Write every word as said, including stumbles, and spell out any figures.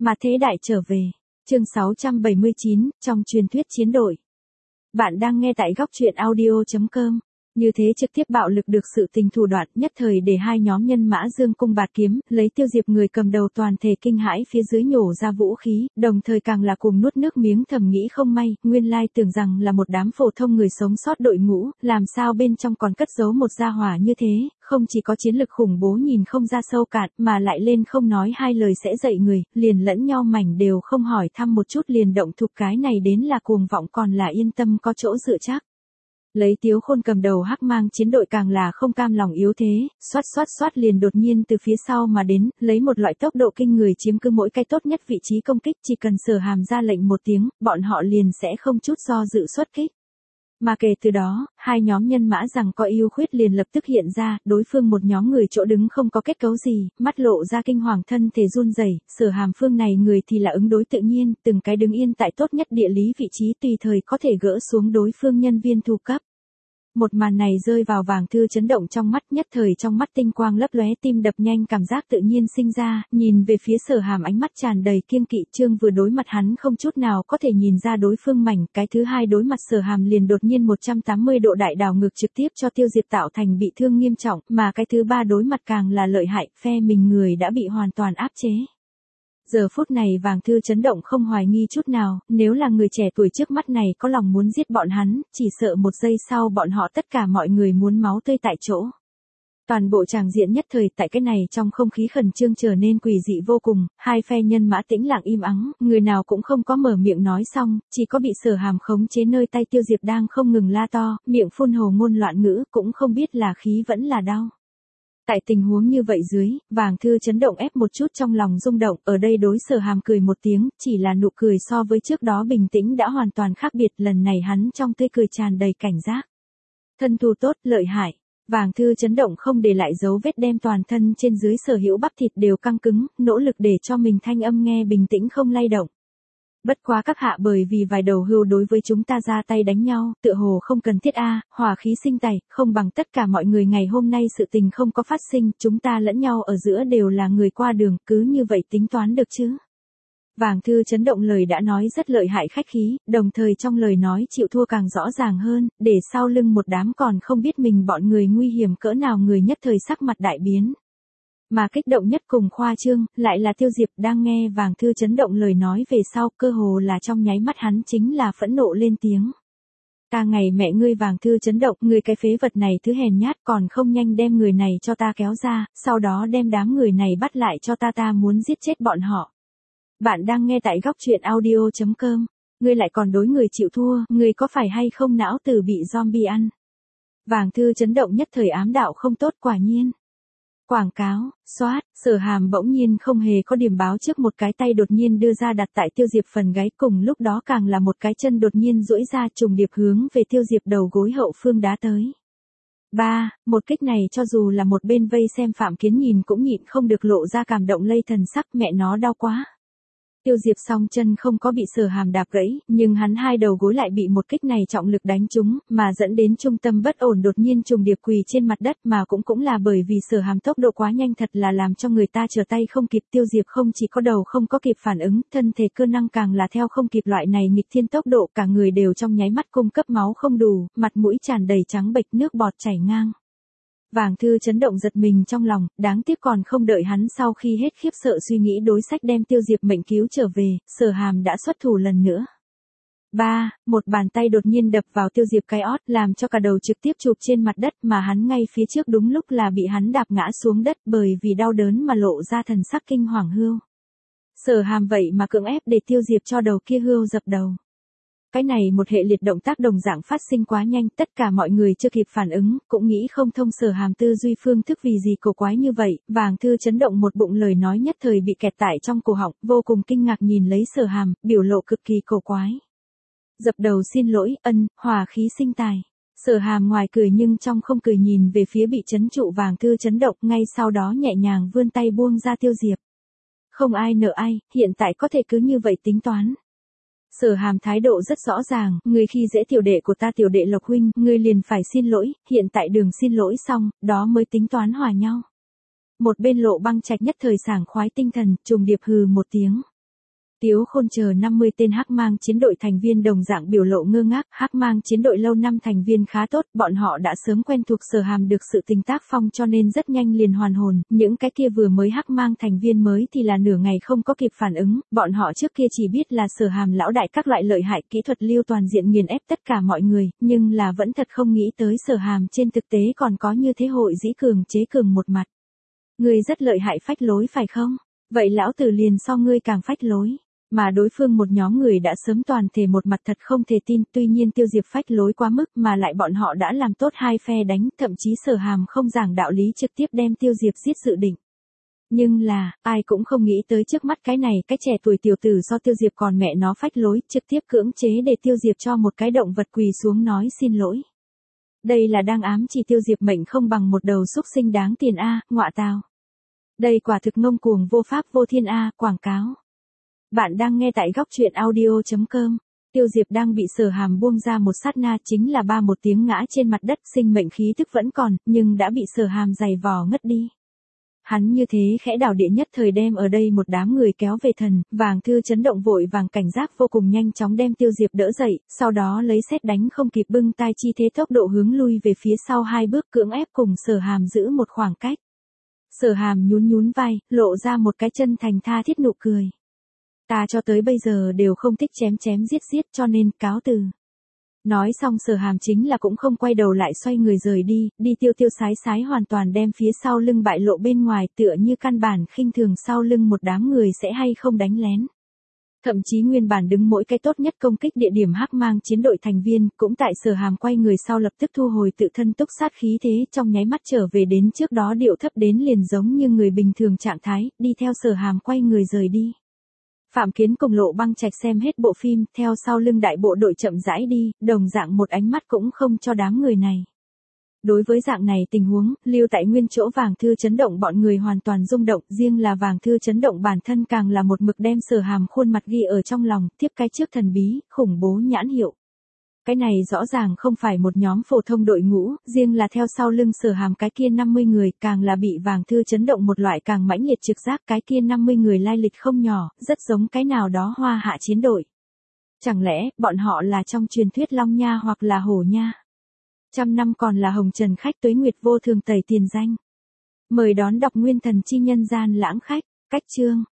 Mà thế đại trở về. Chương sáu trăm bảy mươi chín, trong truyền thuyết chiến đội. Bạn đang nghe tại góc truyện audio chấm com. Như thế trực tiếp bạo lực được sự tình thủ đoạn nhất thời để hai nhóm nhân mã dương cung bạt kiếm, lấy Tiêu Diệp người cầm đầu toàn thể kinh hãi phía dưới nhổ ra vũ khí, đồng thời càng là cùng nuốt nước miếng thầm nghĩ không may, nguyên lai tưởng rằng là một đám phổ thông người sống sót đội ngũ, làm sao bên trong còn cất giấu một gia hỏa như thế, không chỉ có chiến lực khủng bố nhìn không ra sâu cạn, mà lại lên không nói hai lời sẽ dạy người, liền lẫn nhau mảnh đều không hỏi thăm một chút liền động thục, cái này đến là cuồng vọng còn là yên tâm có chỗ dựa chắc. Lấy Tiếu Khôn cầm đầu hắc mang chiến đội càng là không cam lòng yếu thế, xoát xoát xoát liền đột nhiên từ phía sau mà đến, lấy một loại tốc độ kinh người chiếm cứ mỗi cái tốt nhất vị trí công kích, chỉ cần Sở Hàm ra lệnh một tiếng, bọn họ liền sẽ không chút do dự xuất kích. Mà kể từ đó, hai nhóm nhân mã rằng có ưu khuyết liền lập tức hiện ra, đối phương một nhóm người chỗ đứng không có kết cấu gì, mắt lộ ra kinh hoàng thân thể run rẩy, Sở Hàm phương này người thì là ứng đối tự nhiên, từng cái đứng yên tại tốt nhất địa lý vị trí tùy thời có thể gỡ xuống đối phương nhân viên thù cấp. Một màn này rơi vào Vàng Thư chấn động trong mắt, nhất thời trong mắt tinh quang lấp lóe, tim đập nhanh, cảm giác tự nhiên sinh ra, nhìn về phía Sở Hàm ánh mắt tràn đầy kiêng kỵ, Trương vừa đối mặt hắn không chút nào có thể nhìn ra đối phương mảnh, cái thứ hai đối mặt Sở Hàm liền đột nhiên một trăm tám mươi độ đại đảo ngược trực tiếp cho Tiêu Diệp tạo thành bị thương nghiêm trọng, mà cái thứ ba đối mặt càng là lợi hại, phe mình người đã bị hoàn toàn áp chế. Giờ phút này Vàng Thư chấn động không hoài nghi chút nào, nếu là người trẻ tuổi trước mắt này có lòng muốn giết bọn hắn, chỉ sợ một giây sau bọn họ tất cả mọi người muốn máu tươi tại chỗ. Toàn bộ tràng diện nhất thời tại cái này trong không khí khẩn trương trở nên quỷ dị vô cùng, hai phe nhân mã tĩnh lặng im ắng, người nào cũng không có mở miệng nói xong, chỉ có bị Sở Hàm khống chế nơi tay Tiêu Diệp đang không ngừng la to, miệng phun hồ ngôn loạn ngữ, cũng không biết là khí vẫn là đau. Tại tình huống như vậy dưới, Vàng Thư chấn động ép một chút trong lòng rung động, ở đây đối Sở Hàm cười một tiếng, chỉ là nụ cười so với trước đó bình tĩnh đã hoàn toàn khác biệt, lần này hắn trong tươi cười tràn đầy cảnh giác. Thân thủ tốt, lợi hại. Vàng Thư chấn động không để lại dấu vết, đem toàn thân trên dưới sở hữu bắp thịt đều căng cứng, nỗ lực để cho mình thanh âm nghe bình tĩnh không lay động. Bất quá các hạ bởi vì vài đầu hươu đối với chúng ta ra tay đánh nhau, tựa hồ không cần thiết a, hỏa khí sinh tài, không bằng tất cả mọi người ngày hôm nay sự tình không có phát sinh, chúng ta lẫn nhau ở giữa đều là người qua đường, cứ như vậy tính toán được chứ? Vàng Thư chấn động lời đã nói rất lợi hại khách khí, đồng thời trong lời nói chịu thua càng rõ ràng hơn, để sau lưng một đám còn không biết mình bọn người nguy hiểm cỡ nào người nhất thời sắc mặt đại biến. Mà kích động nhất cùng khoa trương, lại là Tiêu Diệp đang nghe Vàng Thư chấn động lời nói về sau, cơ hồ là trong nháy mắt hắn chính là phẫn nộ lên tiếng. Ca ngày mẹ ngươi Vàng Thư chấn động, ngươi cái phế vật này thứ hèn nhát, còn không nhanh đem người này cho ta kéo ra, sau đó đem đám người này bắt lại cho ta, ta muốn giết chết bọn họ. Bạn đang nghe tại góc truyện audio chấm com, ngươi lại còn đối người chịu thua, ngươi có phải hay không não tử bị zombie ăn? Vàng Thư chấn động nhất thời ám đạo không tốt, quả nhiên. Quảng cáo, xoát, Sở Hàm bỗng nhiên không hề có điểm báo trước, một cái tay đột nhiên đưa ra đặt tại Tiêu Diệp phần gáy, cùng lúc đó càng là một cái chân đột nhiên duỗi ra trùng điệp hướng về Tiêu Diệp đầu gối hậu phương đá tới. Ba, một kích này cho dù là một bên vây xem Phạm Kiến nhìn cũng nhịn không được lộ ra cảm động lây thần sắc, mẹ nó đau quá. Tiêu Diệp song chân không có bị Sở Hàm đạp gãy, nhưng hắn hai đầu gối lại bị một kích này trọng lực đánh trúng, mà dẫn đến trung tâm bất ổn đột nhiên trùng điệp quỳ trên mặt đất, mà cũng cũng là bởi vì Sở Hàm tốc độ quá nhanh thật là làm cho người ta trở tay không kịp. Tiêu Diệp không chỉ có đầu không có kịp phản ứng, thân thể cơ năng càng là theo không kịp loại này nghịch thiên tốc độ, cả người đều trong nháy mắt cung cấp máu không đủ, mặt mũi tràn đầy trắng bệch, nước bọt chảy ngang. Vàng Thư chấn động giật mình trong lòng, đáng tiếc còn không đợi hắn sau khi hết khiếp sợ suy nghĩ đối sách đem Tiêu Diệp mệnh cứu trở về, Sở Hàm đã xuất thủ lần nữa. Ba, một bàn tay đột nhiên đập vào Tiêu Diệp cái ót, làm cho cả đầu trực tiếp chụp trên mặt đất, mà hắn ngay phía trước đúng lúc là bị hắn đạp ngã xuống đất, bởi vì đau đớn mà lộ ra thần sắc kinh hoàng hươu. Sở Hàm vậy mà cưỡng ép để Tiêu Diệp cho đầu kia hươu dập đầu. Cái này một hệ liệt động tác đồng dạng phát sinh quá nhanh, tất cả mọi người chưa kịp phản ứng, cũng nghĩ không thông Sở Hàm tư duy phương thức vì gì cổ quái như vậy. Vàng Thư chấn động một bụng lời nói nhất thời bị kẹt tại trong cổ họng, vô cùng kinh ngạc nhìn lấy Sở Hàm, biểu lộ cực kỳ cổ quái. Dập đầu xin lỗi, ân, hòa khí sinh tài. Sở Hàm ngoài cười nhưng trong không cười nhìn về phía bị chấn trụ Vàng Thư chấn động, ngay sau đó nhẹ nhàng vươn tay buông ra Tiêu Diệp. Không ai nợ ai, hiện tại có thể cứ như vậy tính toán. Sở Hàm thái độ rất rõ ràng, ngươi khi dễ tiểu đệ của ta tiểu đệ Lộc huynh, ngươi liền phải xin lỗi, hiện tại đường xin lỗi xong, đó mới tính toán hòa nhau. Một bên Lộ Băng Trạch nhất thời sảng khoái tinh thần, trùng điệp hừ một tiếng. Tiếu Khôn chờ năm mươi tên Hắc Mang chiến đội thành viên đồng dạng biểu lộ ngơ ngác, Hắc Mang chiến đội lâu năm thành viên khá tốt, bọn họ đã sớm quen thuộc Sở Hàm được sự tình tác phong cho nên rất nhanh liền hoàn hồn, những cái kia vừa mới Hắc Mang thành viên mới thì là nửa ngày không có kịp phản ứng, bọn họ trước kia chỉ biết là Sở Hàm lão đại các loại lợi hại kỹ thuật lưu toàn diện nghiền ép tất cả mọi người, nhưng là vẫn thật không nghĩ tới Sở Hàm trên thực tế còn có như thế hội dĩ cường chế cường một mặt. Ngươi rất lợi hại phách lối phải không? Vậy lão tử liền so ngươi càng phách lối. Mà đối phương một nhóm người đã sớm toàn thể một mặt thật không thể tin, tuy nhiên Tiêu Diệp phách lối quá mức mà lại bọn họ đã làm tốt hai phe đánh, thậm chí Sở Hàm không giảng đạo lý trực tiếp đem Tiêu Diệp giết dự định. Nhưng là, ai cũng không nghĩ tới trước mắt cái này, cái trẻ tuổi tiểu tử do Tiêu Diệp còn mẹ nó phách lối, trực tiếp cưỡng chế để Tiêu Diệp cho một cái động vật quỳ xuống nói xin lỗi. Đây là đang ám chỉ Tiêu Diệp mệnh không bằng một đầu súc sinh đáng tiền a, ngọa tào. Đây quả thực ngông cuồng vô pháp vô thiên a, quảng cáo. Bạn đang nghe tại góc truyện audio chấm com. Tiêu Diệp đang bị Sở Hàm buông ra một sát na chính là ba một tiếng ngã trên mặt đất, sinh mệnh khí tức vẫn còn, nhưng đã bị Sở Hàm giày vò ngất đi. Hắn như thế khẽ đảo địa nhất thời đem ở đây một đám người kéo về thần, Vàng Thư chấn động vội vàng cảnh giác vô cùng nhanh chóng đem Tiêu Diệp đỡ dậy, sau đó lấy sét đánh không kịp bưng tai chi thế tốc độ hướng lui về phía sau hai bước cưỡng ép cùng Sở Hàm giữ một khoảng cách. Sở Hàm nhún nhún vai, lộ ra một cái chân thành tha thiết nụ cười. Ta cho tới bây giờ đều không thích chém chém giết giết cho nên cáo từ. Nói xong Sở Hàm chính là cũng không quay đầu lại xoay người rời đi, đi tiêu tiêu sái sái hoàn toàn đem phía sau lưng bại lộ bên ngoài tựa như căn bản khinh thường sau lưng một đám người sẽ hay không đánh lén. Thậm chí nguyên bản đứng mỗi cái tốt nhất công kích địa điểm Hắc Mang chiến đội thành viên, cũng tại Sở Hàm quay người sau lập tức thu hồi tự thân túc sát khí thế trong nháy mắt trở về đến trước đó điệu thấp đến liền giống như người bình thường trạng thái, đi theo Sở Hàm quay người rời đi. Phạm Kiến cùng Lộ Băng Trạch xem hết bộ phim, theo sau lưng đại bộ đội chậm rãi đi, đồng dạng một ánh mắt cũng không cho đám người này. Đối với dạng này tình huống, lưu tại nguyên chỗ Vàng Thư chấn động bọn người hoàn toàn rung động, riêng là Vàng Thư chấn động bản thân càng là một mực đem Sở Hàm khuôn mặt ghi ở trong lòng, tiếp cái trước thần bí, khủng bố nhãn hiệu. Cái này rõ ràng không phải một nhóm phổ thông đội ngũ, riêng là theo sau lưng Sở Hàm cái kia năm mươi người, càng là bị Vàng Thư chấn động một loại càng mãnh liệt trực giác, cái kia năm mươi người lai lịch không nhỏ, rất giống cái nào đó Hoa Hạ chiến đội. Chẳng lẽ, bọn họ là trong truyền thuyết Long Nha hoặc là Hổ Nha? Trăm năm còn là Hồng Trần khách tuế nguyệt vô thường tẩy tiền danh. Mời đón đọc Nguyên Thần chi nhân gian lãng khách, cách chương.